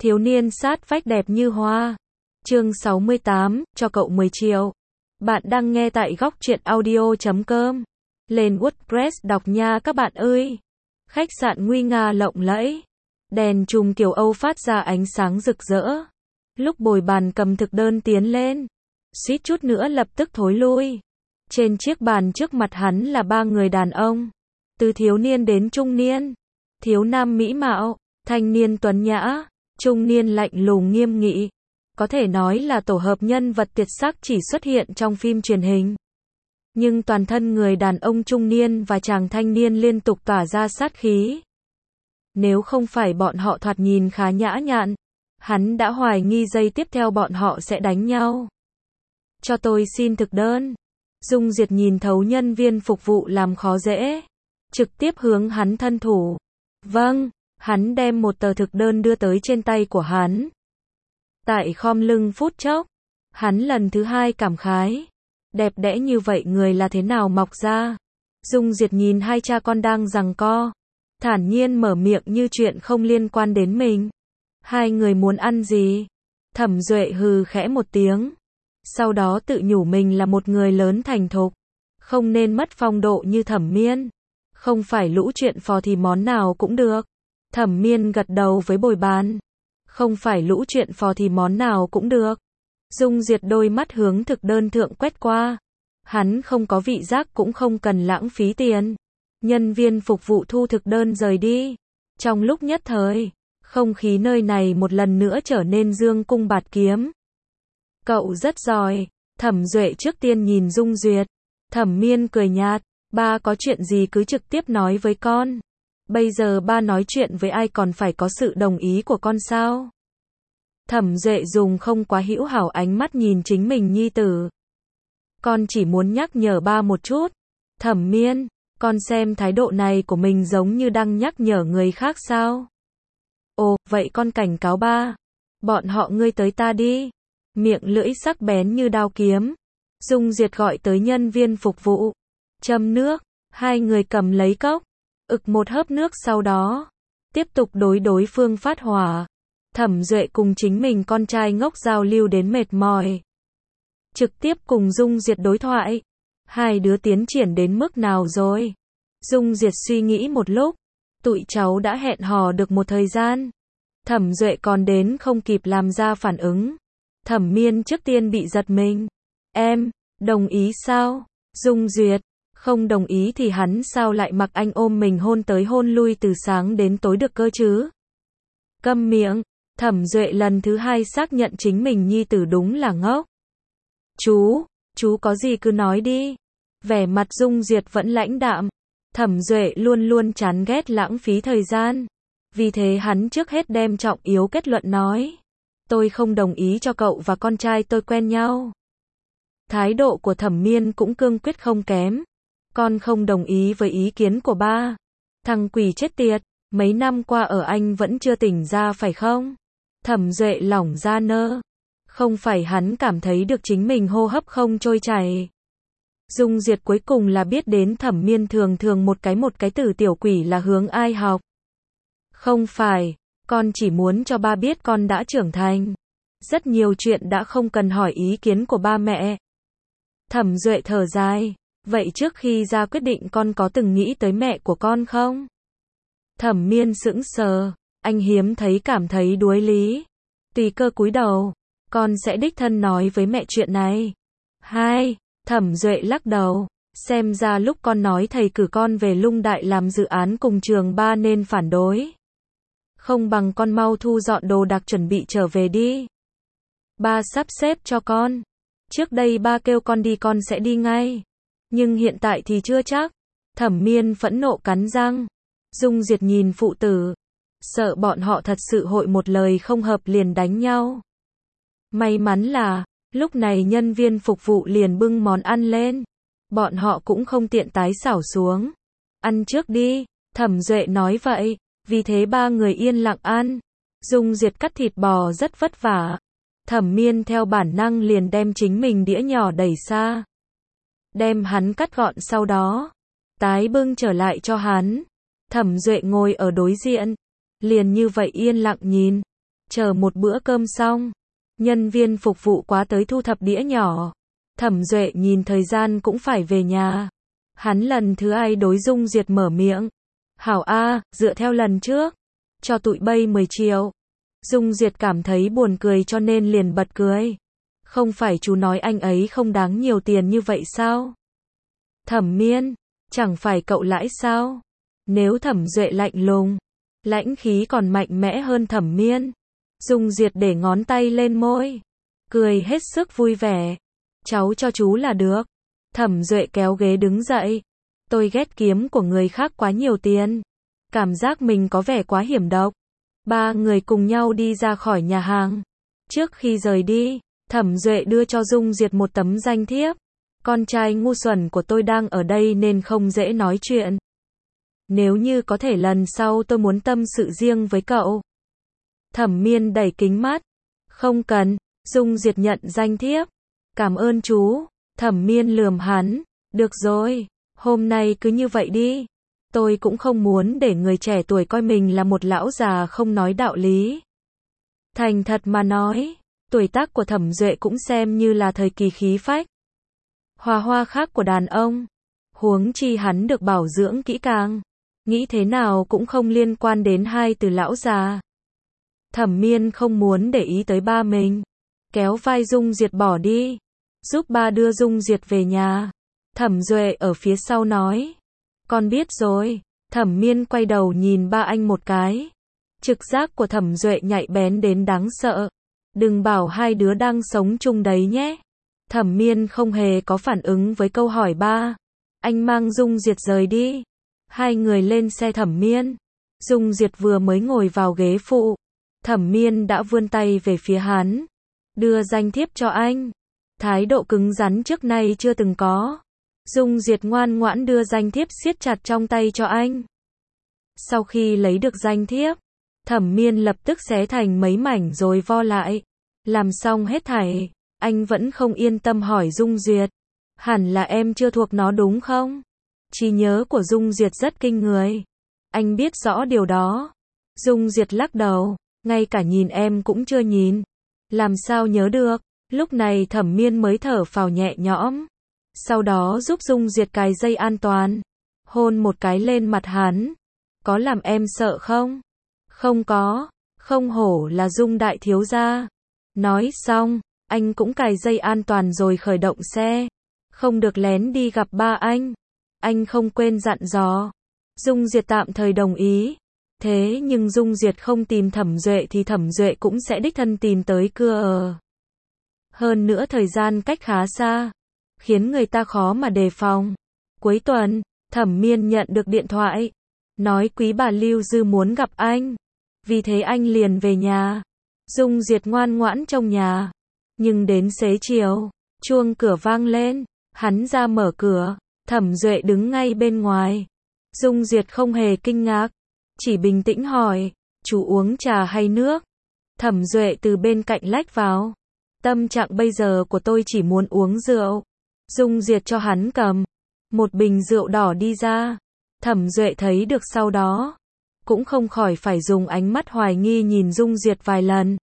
Thiếu niên sát vách đẹp như hoa. Chương 68, cho cậu 10 triệu. Bạn đang nghe tại góc truyện audio.com. Lên WordPress đọc nha các bạn ơi. Khách sạn nguy nga lộng lẫy. Đèn chùm kiểu Âu phát ra ánh sáng rực rỡ. Lúc bồi bàn cầm thực đơn tiến lên, suýt chút nữa lập tức thối lui. Trên chiếc bàn trước mặt hắn là ba người đàn ông. Từ thiếu niên đến trung niên. Thiếu nam mỹ mạo, thanh niên tuấn nhã, trung niên lạnh lùng nghiêm nghị. Có thể nói là tổ hợp nhân vật tuyệt sắc chỉ xuất hiện trong phim truyền hình. Nhưng toàn thân người đàn ông trung niên và chàng thanh niên liên tục tỏa ra sát khí. Nếu không phải bọn họ thoạt nhìn khá nhã nhặn, hắn đã hoài nghi giây tiếp theo bọn họ sẽ đánh nhau. Cho tôi xin thực đơn. Dung Diệt nhìn thấu nhân viên phục vụ làm khó dễ, trực tiếp hướng hắn thân thủ. Vâng, hắn đem một tờ thực đơn đưa tới trên tay của hắn. Tại khom lưng phút chốc, hắn lần thứ hai cảm khái. Đẹp đẽ như vậy người là thế nào mọc ra? Dung Diệt nhìn hai cha con đang giằng co, thản nhiên mở miệng như chuyện không liên quan đến mình. Hai người muốn ăn gì? Thẩm Duệ hừ khẽ một tiếng. Sau đó tự nhủ mình là một người lớn thành thục, không nên mất phong độ như Thẩm Miên. Không phải lũ chuyện phò thì món nào cũng được. Thẩm Miên gật đầu với bồi bàn. Không phải lũ chuyện phò thì món nào cũng được. Dung Diệt đôi mắt hướng thực đơn thượng quét qua. Hắn không có vị giác cũng không cần lãng phí tiền. Nhân viên phục vụ thu thực đơn rời đi. Trong lúc nhất thời, không khí nơi này một lần nữa trở nên dương cung bạt kiếm. Cậu rất giỏi. Thẩm Duệ trước tiên nhìn Dung Duyệt. Thẩm Miên cười nhạt. Ba có chuyện gì cứ trực tiếp nói với con. Bây giờ ba nói chuyện với ai còn phải có sự đồng ý của con sao? Thẩm Duệ dùng không quá hữu hảo ánh mắt nhìn chính mình nhi tử. Con chỉ muốn nhắc nhở ba một chút. Thẩm Miên, con xem thái độ này của mình giống như đang nhắc nhở người khác sao? Ồ, vậy con cảnh cáo ba. Bọn họ ngươi tới ta đi. Miệng lưỡi sắc bén như đao kiếm. Dung Diệt gọi tới nhân viên phục vụ. Châm nước, hai người cầm lấy cốc, ực một hớp nước sau đó, tiếp tục đối phương phát hỏa. Thẩm Duệ cùng chính mình con trai ngốc giao lưu đến mệt mỏi. Trực tiếp cùng Dung Diệt đối thoại. Hai đứa tiến triển đến mức nào rồi? Dung Diệt suy nghĩ một lúc, tụi cháu đã hẹn hò được một thời gian. Thẩm Duệ còn đến không kịp làm ra phản ứng. Thẩm Miên trước tiên bị giật mình. Em, đồng ý sao? Dung Duyệt, không đồng ý thì hắn sao lại mặc anh ôm mình hôn tới hôn lui từ sáng đến tối được cơ chứ? Câm miệng. Thẩm Duệ lần thứ hai xác nhận chính mình nhi tử đúng là ngốc. Chú có gì cứ nói đi. Vẻ mặt Dung Duyệt vẫn lãnh đạm. Thẩm Duệ luôn luôn chán ghét lãng phí thời gian. Vì thế hắn trước hết đem trọng yếu kết luận nói. Tôi không đồng ý cho cậu và con trai tôi quen nhau. Thái độ của Thẩm Miên cũng cương quyết không kém. Con không đồng ý với ý kiến của ba. Thằng quỷ chết tiệt, mấy năm qua ở anh vẫn chưa tỉnh ra phải không? Thẩm Duệ lỏng ra nơ. Không phải hắn cảm thấy được chính mình hô hấp không trôi chảy. Dung Diệt cuối cùng là biết đến Thẩm Miên thường một cái từ tiểu quỷ là hướng ai học. Không phải, con chỉ muốn cho ba biết con đã trưởng thành. Rất nhiều chuyện đã không cần hỏi ý kiến của ba mẹ. Thẩm Duệ thở dài. Vậy trước khi ra quyết định con có từng nghĩ tới mẹ của con không? Thẩm Miên sững sờ. Anh hiếm thấy cảm thấy đuối lý. Tùy cơ cúi đầu. Con sẽ đích thân nói với mẹ chuyện này. Hai. Thẩm Duệ lắc đầu. Xem ra lúc con nói thầy cử con về Lung Đại làm dự án cùng trường ba nên phản đối. Không bằng con mau thu dọn đồ đạc chuẩn bị trở về đi. Ba sắp xếp cho con. Trước đây ba kêu con đi con sẽ đi ngay. Nhưng hiện tại thì chưa chắc. Thẩm Miên phẫn nộ cắn răng. Dung Diệt nhìn phụ tử. Sợ bọn họ thật sự hội một lời không hợp liền đánh nhau. May mắn là, lúc này nhân viên phục vụ liền bưng món ăn lên. Bọn họ cũng không tiện tái xảo xuống. Ăn trước đi, Thẩm Duệ nói vậy. Vì thế ba người yên lặng ăn. Dung Diệt cắt thịt bò rất vất vả. Thẩm Miên theo bản năng liền đem chính mình đĩa nhỏ đẩy xa. Đem hắn cắt gọn sau đó. Tái bưng trở lại cho hắn. Thẩm Duệ ngồi ở đối diện. Liền như vậy yên lặng nhìn. Chờ một bữa cơm xong, nhân viên phục vụ quá tới thu thập đĩa nhỏ. Thẩm Duệ nhìn thời gian cũng phải về nhà. Hắn lần thứ ai đối Dung Duyệt mở miệng. Hảo A, dựa theo lần trước, cho tụi bay 10 triệu. Dung Duyệt cảm thấy buồn cười cho nên liền bật cười. Không phải chú nói anh ấy không đáng nhiều tiền như vậy sao? Thẩm Miên, chẳng phải cậu lãi sao? Nếu Thẩm Duệ lạnh lùng, lãnh khí còn mạnh mẽ hơn Thẩm Miên. Dung Duyệt để ngón tay lên môi, cười hết sức vui vẻ. Cháu cho chú là được. Thẩm Duệ kéo ghế đứng dậy. Tôi ghét kiếm của người khác quá nhiều tiền. Cảm giác mình có vẻ quá hiểm độc. Ba người cùng nhau đi ra khỏi nhà hàng. Trước khi rời đi, Thẩm Duệ đưa cho Dung Duyệt một tấm danh thiếp. Con trai ngu xuẩn của tôi đang ở đây nên không dễ nói chuyện. Nếu như có thể lần sau tôi muốn tâm sự riêng với cậu. Thẩm Miên đẩy kính mắt. Không cần. Dung Duyệt nhận danh thiếp. Cảm ơn chú. Thẩm Miên lườm hắn. Được rồi, hôm nay cứ như vậy đi. Tôi cũng không muốn để người trẻ tuổi coi mình là một lão già không nói đạo lý. Thành thật mà nói, tuổi tác của Thẩm Duệ cũng xem như là thời kỳ khí phách. Hoa hoa khác của đàn ông. Huống chi hắn được bảo dưỡng kỹ càng. Nghĩ thế nào cũng không liên quan đến hai từ lão già. Thẩm Miên không muốn để ý tới ba mình. Kéo vai Dung Duyệt bỏ đi. Giúp ba đưa Dung Duyệt về nhà. Thẩm Duệ ở phía sau nói. Con biết rồi. Thẩm Miên quay đầu nhìn ba anh một cái. Trực giác của Thẩm Duệ nhạy bén đến đáng sợ. Đừng bảo hai đứa đang sống chung đấy nhé. Thẩm Miên không hề có phản ứng với câu hỏi ba. Anh mang Dung Duyệt rời đi. Hai người lên xe Thẩm Miên. Dung Duyệt vừa mới ngồi vào ghế phụ. Thẩm Miên đã vươn tay về phía hắn. Đưa danh thiếp cho anh. Thái độ cứng rắn trước nay chưa từng có. Dung Duyệt ngoan ngoãn đưa danh thiếp siết chặt trong tay cho anh. Sau khi lấy được danh thiếp, Thẩm Miên lập tức xé thành mấy mảnh rồi vo lại. Làm xong hết thảy, anh vẫn không yên tâm hỏi Dung Duyệt. Hẳn là em chưa thuộc nó đúng không? Trí nhớ của Dung Duyệt rất kinh người. Anh biết rõ điều đó. Dung Duyệt lắc đầu. Ngay cả nhìn em cũng chưa nhìn. Làm sao nhớ được? Lúc này Thẩm Miên mới thở phào nhẹ nhõm. Sau đó giúp Dung Duyệt cài dây an toàn. Hôn một cái lên mặt hắn. Có làm em sợ không? Không có. Không hổ là Dung đại thiếu gia. Nói xong, anh cũng cài dây an toàn rồi khởi động xe. Không được lén đi gặp ba anh. Anh không quên dặn dò. Dung Duyệt tạm thời đồng ý. Thế nhưng Dung Duyệt không tìm Thẩm Duệ thì Thẩm Duệ cũng sẽ đích thân tìm tới cửa. Hơn nữa thời gian cách khá xa, khiến người ta khó mà đề phòng. Cuối tuần, Thẩm Miên nhận được điện thoại. Nói quý bà Lưu Dư muốn gặp anh. Vì thế anh liền về nhà. Dung Duyệt ngoan ngoãn trong nhà. Nhưng đến xế chiều, chuông cửa vang lên. Hắn ra mở cửa. Thẩm Duệ đứng ngay bên ngoài. Dung Duyệt không hề kinh ngạc. Chỉ bình tĩnh hỏi. Chú uống trà hay nước? Thẩm Duệ từ bên cạnh lách vào. Tâm trạng bây giờ của tôi chỉ muốn uống rượu. Dung Duyệt cho hắn cầm một bình rượu đỏ đi ra. Thẩm Duệ thấy được sau đó, cũng không khỏi phải dùng ánh mắt hoài nghi nhìn Dung Duyệt vài lần.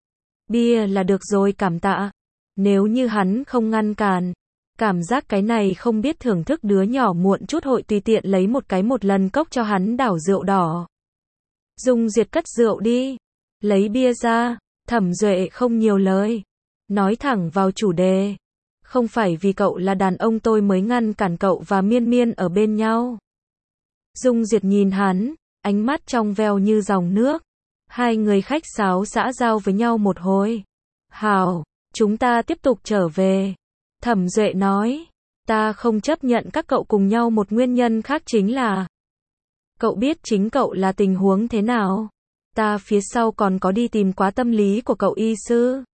Bia là được rồi, cảm tạ. Nếu như hắn không ngăn cản, cảm giác cái này không biết thưởng thức đứa nhỏ muộn chút hội tùy tiện lấy một cái một lần cốc cho hắn đảo rượu đỏ. Dung Duyệt cất rượu đi, lấy bia ra. Thẩm Duệ không nhiều lời, nói thẳng vào chủ đề. Không phải vì cậu là đàn ông tôi mới ngăn cản cậu và Miên Miên ở bên nhau. Dung Duyệt nhìn hắn, ánh mắt trong veo như dòng nước. Hai người khách sáo xã giao với nhau một hồi. Hảo, chúng ta tiếp tục trở về. Thẩm Duệ nói, ta không chấp nhận các cậu cùng nhau, một nguyên nhân khác chính là cậu biết chính cậu là tình huống thế nào. Ta phía sau còn có đi tìm quá tâm lý của cậu y sư.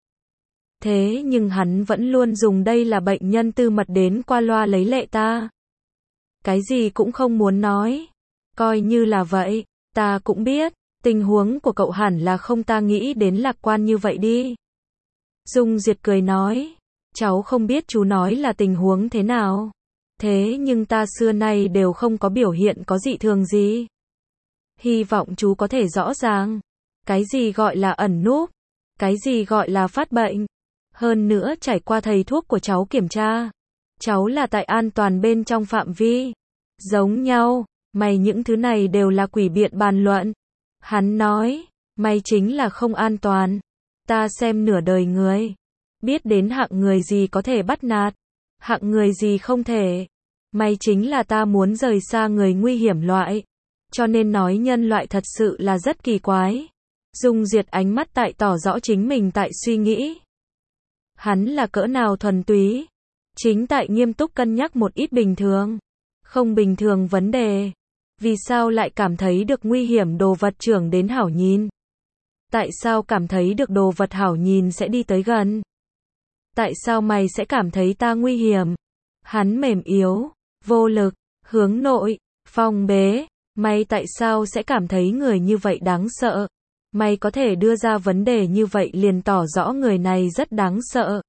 Thế nhưng hắn vẫn luôn dùng đây là bệnh nhân tư mật đến qua loa lấy lệ ta. Cái gì cũng không muốn nói. Coi như là vậy, ta cũng biết, tình huống của cậu hẳn là không ta nghĩ đến lạc quan như vậy đi. Dung Duyệt cười nói, cháu không biết chú nói là tình huống thế nào. Thế nhưng ta xưa nay đều không có biểu hiện có dị thường gì. Hy vọng chú có thể rõ ràng, cái gì gọi là ẩn núp. Cái gì gọi là phát bệnh? Hơn nữa trải qua thầy thuốc của cháu kiểm tra. Cháu là tại an toàn bên trong phạm vi. Giống nhau, mày những thứ này đều là quỷ biện bàn luận. Hắn nói, mày chính là không an toàn. Ta xem nửa đời người. Biết đến hạng người gì có thể bắt nạt. Hạng người gì không thể. Mày chính là ta muốn rời xa người nguy hiểm loại. Cho nên nói nhân loại thật sự là rất kỳ quái. Dung Diệt ánh mắt tại tỏ rõ chính mình tại suy nghĩ. Hắn là cỡ nào thuần túy. Chính tại nghiêm túc cân nhắc một ít bình thường. Không bình thường vấn đề. Vì sao lại cảm thấy được nguy hiểm đồ vật trưởng đến hảo nhìn? Tại sao cảm thấy được đồ vật hảo nhìn sẽ đi tới gần? Tại sao mày sẽ cảm thấy ta nguy hiểm? Hắn mềm yếu, vô lực, hướng nội, phong bế. Mày tại sao sẽ cảm thấy người như vậy đáng sợ? Mày có thể đưa ra vấn đề như vậy liền tỏ rõ người này rất đáng sợ.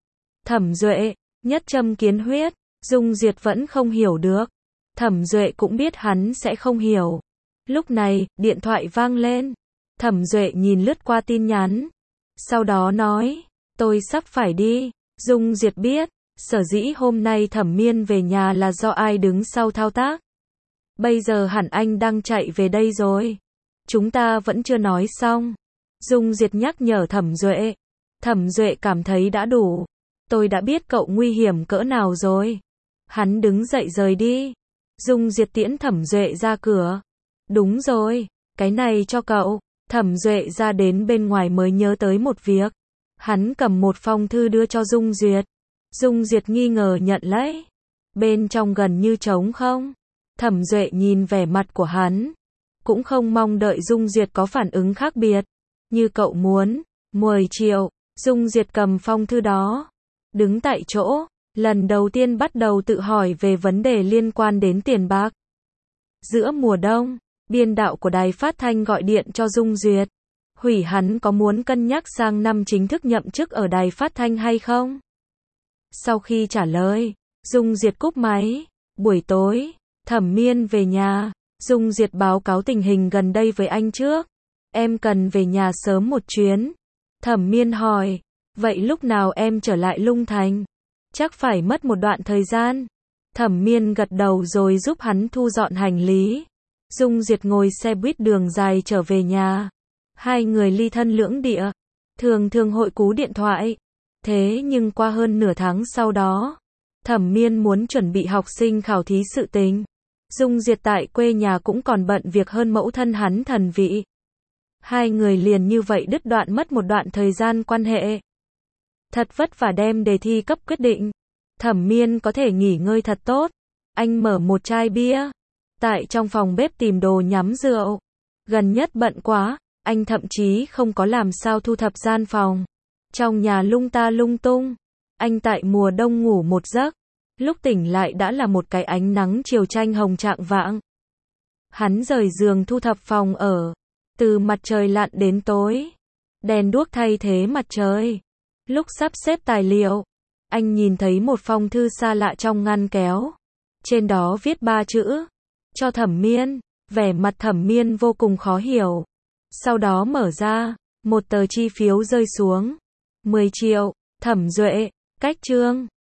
Thẩm Duệ, nhất châm kiến huyết, Dung Diệt vẫn không hiểu được. Thẩm Duệ cũng biết hắn sẽ không hiểu. Lúc này, điện thoại vang lên. Thẩm Duệ nhìn lướt qua tin nhắn. Sau đó nói, tôi sắp phải đi. Dung Diệt biết, sở dĩ hôm nay Thẩm Miên về nhà là do ai đứng sau thao tác. Bây giờ hẳn anh đang chạy về đây rồi. Chúng ta vẫn chưa nói xong. Dung Diệt nhắc nhở Thẩm Duệ. Thẩm Duệ cảm thấy đã đủ. Tôi đã biết cậu nguy hiểm cỡ nào rồi. Hắn đứng dậy rời đi. Dung Diệt tiễn Thẩm Duệ ra cửa. Đúng rồi, cái này cho cậu. Thẩm Duệ ra đến bên ngoài mới nhớ tới một việc. Hắn cầm một phong thư đưa cho Dung Duyệt. Dung Duyệt nghi ngờ nhận lấy. Bên trong gần như trống không. Thẩm Duệ nhìn vẻ mặt của hắn. Cũng không mong đợi Dung Duyệt có phản ứng khác biệt. Như cậu muốn, 10 triệu. Dung Duyệt cầm phong thư đó. Đứng tại chỗ. Lần đầu tiên bắt đầu tự hỏi về vấn đề liên quan đến tiền bạc. Giữa mùa đông, biên đạo của đài phát thanh gọi điện cho Dung Duyệt. Hủy hắn có muốn cân nhắc sang năm chính thức nhậm chức ở đài phát thanh hay không? Sau khi trả lời, Dung Duyệt cúp máy. Buổi tối, Thẩm Miên về nhà. Dung Duyệt báo cáo tình hình gần đây với anh trước. Em cần về nhà sớm một chuyến. Thẩm Miên hỏi, vậy lúc nào em trở lại Lung Thành? Chắc phải mất một đoạn thời gian. Thẩm Miên gật đầu rồi giúp hắn thu dọn hành lý. Dung Duyệt ngồi xe buýt đường dài trở về nhà. Hai người ly thân lưỡng địa. Thường thường hội cú điện thoại. Thế nhưng qua hơn nửa tháng sau đó, Thẩm Miên muốn chuẩn bị học sinh khảo thí sự tình. Dung Duyệt tại quê nhà cũng còn bận việc hơn mẫu thân hắn thần vị. Hai người liền như vậy đứt đoạn mất một đoạn thời gian quan hệ. Thật vất vả đem đề thi cấp quyết định. Thẩm Miên có thể nghỉ ngơi thật tốt. Anh mở một chai bia. Tại trong phòng bếp tìm đồ nhắm rượu. Gần nhất bận quá, anh thậm chí không có làm sao thu thập gian phòng. Trong nhà lung ta lung tung. Anh tại mùa đông ngủ một giấc. Lúc tỉnh lại đã là một cái ánh nắng chiều chanh hồng chạng vạng. Hắn rời giường thu thập phòng ở. Từ mặt trời lặn đến tối. Đèn đuốc thay thế mặt trời. Lúc sắp xếp tài liệu, anh nhìn thấy một phong thư xa lạ trong ngăn kéo. Trên đó viết 3 chữ. Cho Thẩm Miên. Vẻ mặt Thẩm Miên vô cùng khó hiểu. Sau đó mở ra, một tờ chi phiếu rơi xuống. 10 triệu. Thẩm Duệ, cách chương.